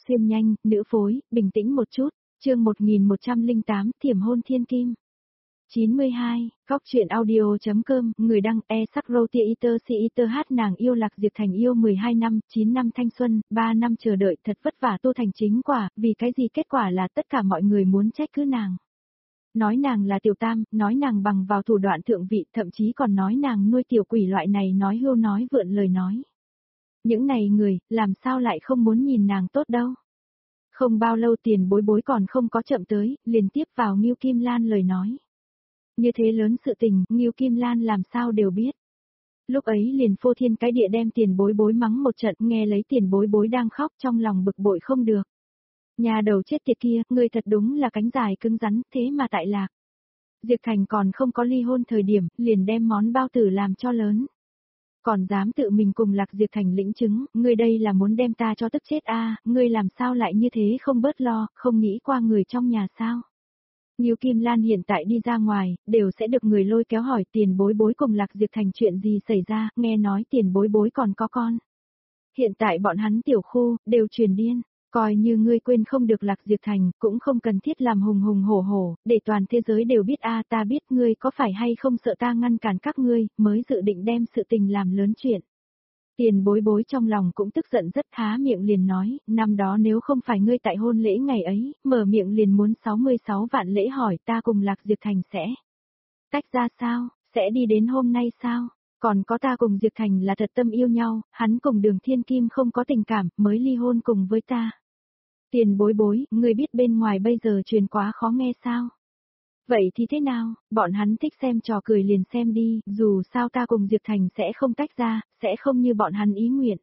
Xuyên nhanh, nữ phối, bình tĩnh một chút, chương 1108, Thiểm hôn thiên kim. 92, Cóc truyện audio.com, người đăng e-sắc-rô-tia-iter si-iter hát nàng yêu Lạc Diệp Thành yêu 12 năm, 9 năm thanh xuân, 3 năm chờ đợi thật vất vả tu thành chính quả, vì cái gì kết quả là tất cả mọi người muốn trách cứ nàng. Nói nàng là tiểu tam, nói nàng bằng vào thủ đoạn thượng vị, thậm chí còn nói nàng nuôi tiểu quỷ loại này nói hưu nói vượn lời nói. Những này người, làm sao lại không muốn nhìn nàng tốt đâu. Không bao lâu Tiền Bối Bối còn không có chậm tới, liền tiếp vào Ngưu Kim Lan lời nói. Như thế lớn sự tình, Ngưu Kim Lan làm sao đều biết. Lúc ấy liền phô thiên cái địa đem Tiền Bối Bối mắng một trận, nghe lấy Tiền Bối Bối đang khóc trong lòng bực bội không được. Nhà đầu chết tiệt kia, ngươi thật đúng là cánh dài cứng rắn, thế mà tại Lạc Diệp Thành còn không có ly hôn thời điểm, liền đem món bao tử làm cho lớn. Còn dám tự mình cùng Lạc Diệp Thành lĩnh chứng, ngươi đây là muốn đem ta cho tức chết a, ngươi làm sao lại như thế không bớt lo, không nghĩ qua người trong nhà sao. Ngưu Kim Lan hiện tại đi ra ngoài, đều sẽ được người lôi kéo hỏi Tiền Bối Bối cùng Lạc Diệp Thành chuyện gì xảy ra, nghe nói Tiền Bối Bối còn có con. Hiện tại bọn hắn tiểu khu, đều truyền điên. Coi như ngươi quên không được Lạc Diệp Thành, cũng không cần thiết làm hùng hùng hổ hổ, để toàn thế giới đều biết a, ta biết ngươi có phải hay không sợ ta ngăn cản các ngươi, mới dự định đem sự tình làm lớn chuyện. Tiền Bối Bối trong lòng cũng tức giận rất há miệng liền nói, năm đó nếu không phải ngươi tại hôn lễ ngày ấy, mở miệng liền muốn 66 vạn lễ hỏi ta cùng Lạc Diệp Thành sẽ tách ra sao, sẽ đi đến hôm nay sao? Còn có ta cùng Diệp Thành là thật tâm yêu nhau, hắn cùng Đường Thiên Kim không có tình cảm, mới ly hôn cùng với ta. Tiền Bối Bối, ngươi biết bên ngoài bây giờ truyền quá khó nghe sao? Vậy thì thế nào, bọn hắn thích xem trò cười liền xem đi, dù sao ta cùng Diệp Thành sẽ không tách ra, sẽ không như bọn hắn ý nguyện.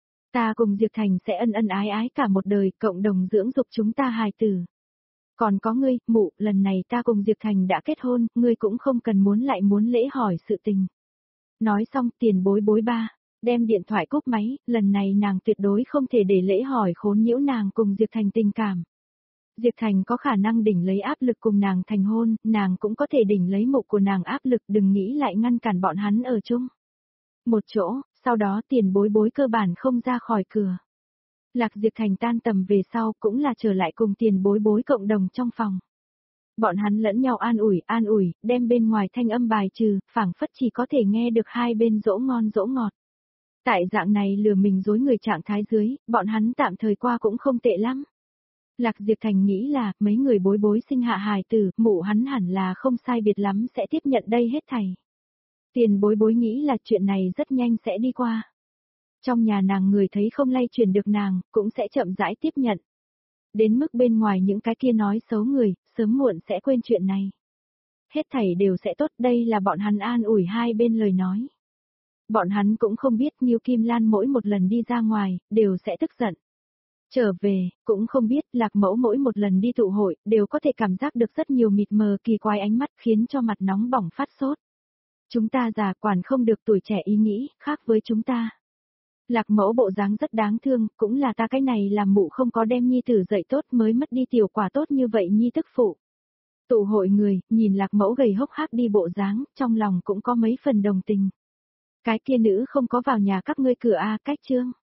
Ta cùng Diệp Thành sẽ ân ân ái ái cả một đời, cộng đồng dưỡng dục chúng ta hài tử. Còn có ngươi, mụ, lần này ta cùng Diệp Thành đã kết hôn, ngươi cũng không cần muốn lễ hỏi sự tình. Nói xong Tiền Bối Bối ba, đem điện thoại cúp máy, lần này nàng tuyệt đối không thể để lễ hỏi khốn nhiễu nàng cùng Diệp Thành tình cảm. Diệp Thành có khả năng đỉnh lấy áp lực cùng nàng thành hôn, nàng cũng có thể đỉnh lấy mộ của nàng áp lực, đừng nghĩ lại ngăn cản bọn hắn ở chung. Một chỗ, sau đó Tiền Bối Bối cơ bản không ra khỏi cửa. Lạc Diệp Thành tan tầm về sau cũng là trở lại cùng Tiền Bối Bối cộng đồng trong phòng. Bọn hắn lẫn nhau an ủi, đem bên ngoài thanh âm bài trừ, phảng phất chỉ có thể nghe được hai bên dỗ ngon dỗ ngọt. Tại dạng này lừa mình dối người trạng thái dưới, bọn hắn tạm thời qua cũng không tệ lắm. Lạc Diệp Thành nghĩ là, mấy người Bối Bối sinh hạ hài tử, mụ hắn hẳn là không sai biệt lắm sẽ tiếp nhận đây hết thảy. Tiền Bối Bối nghĩ là chuyện này rất nhanh sẽ đi qua. Trong nhà nàng người thấy không lay truyền được nàng, cũng sẽ chậm rãi tiếp nhận. Đến mức bên ngoài những cái kia nói xấu người, sớm muộn sẽ quên chuyện này. Hết thảy đều sẽ tốt, đây là bọn hắn an ủi hai bên lời nói. Bọn hắn cũng không biết Ngưu Kim Lan mỗi một lần đi ra ngoài, đều sẽ tức giận. Trở về, cũng không biết Lạc Mẫu mỗi một lần đi tụ hội, đều có thể cảm giác được rất nhiều mịt mờ kỳ quái ánh mắt khiến cho mặt nóng bỏng phát sốt. Chúng ta già quản không được tuổi trẻ ý nghĩ, khác với chúng ta. Lạc Mẫu bộ dáng rất đáng thương, cũng là ta cái này làm mụ không có đem nhi tử dạy tốt mới mất đi tiểu quả tốt như vậy nhi tức phụ. Tụ hội người, nhìn Lạc Mẫu gầy hốc hác đi bộ dáng, trong lòng cũng có mấy phần đồng tình. Cái kia nữ không có vào nhà các ngươi cửa a, cách chương.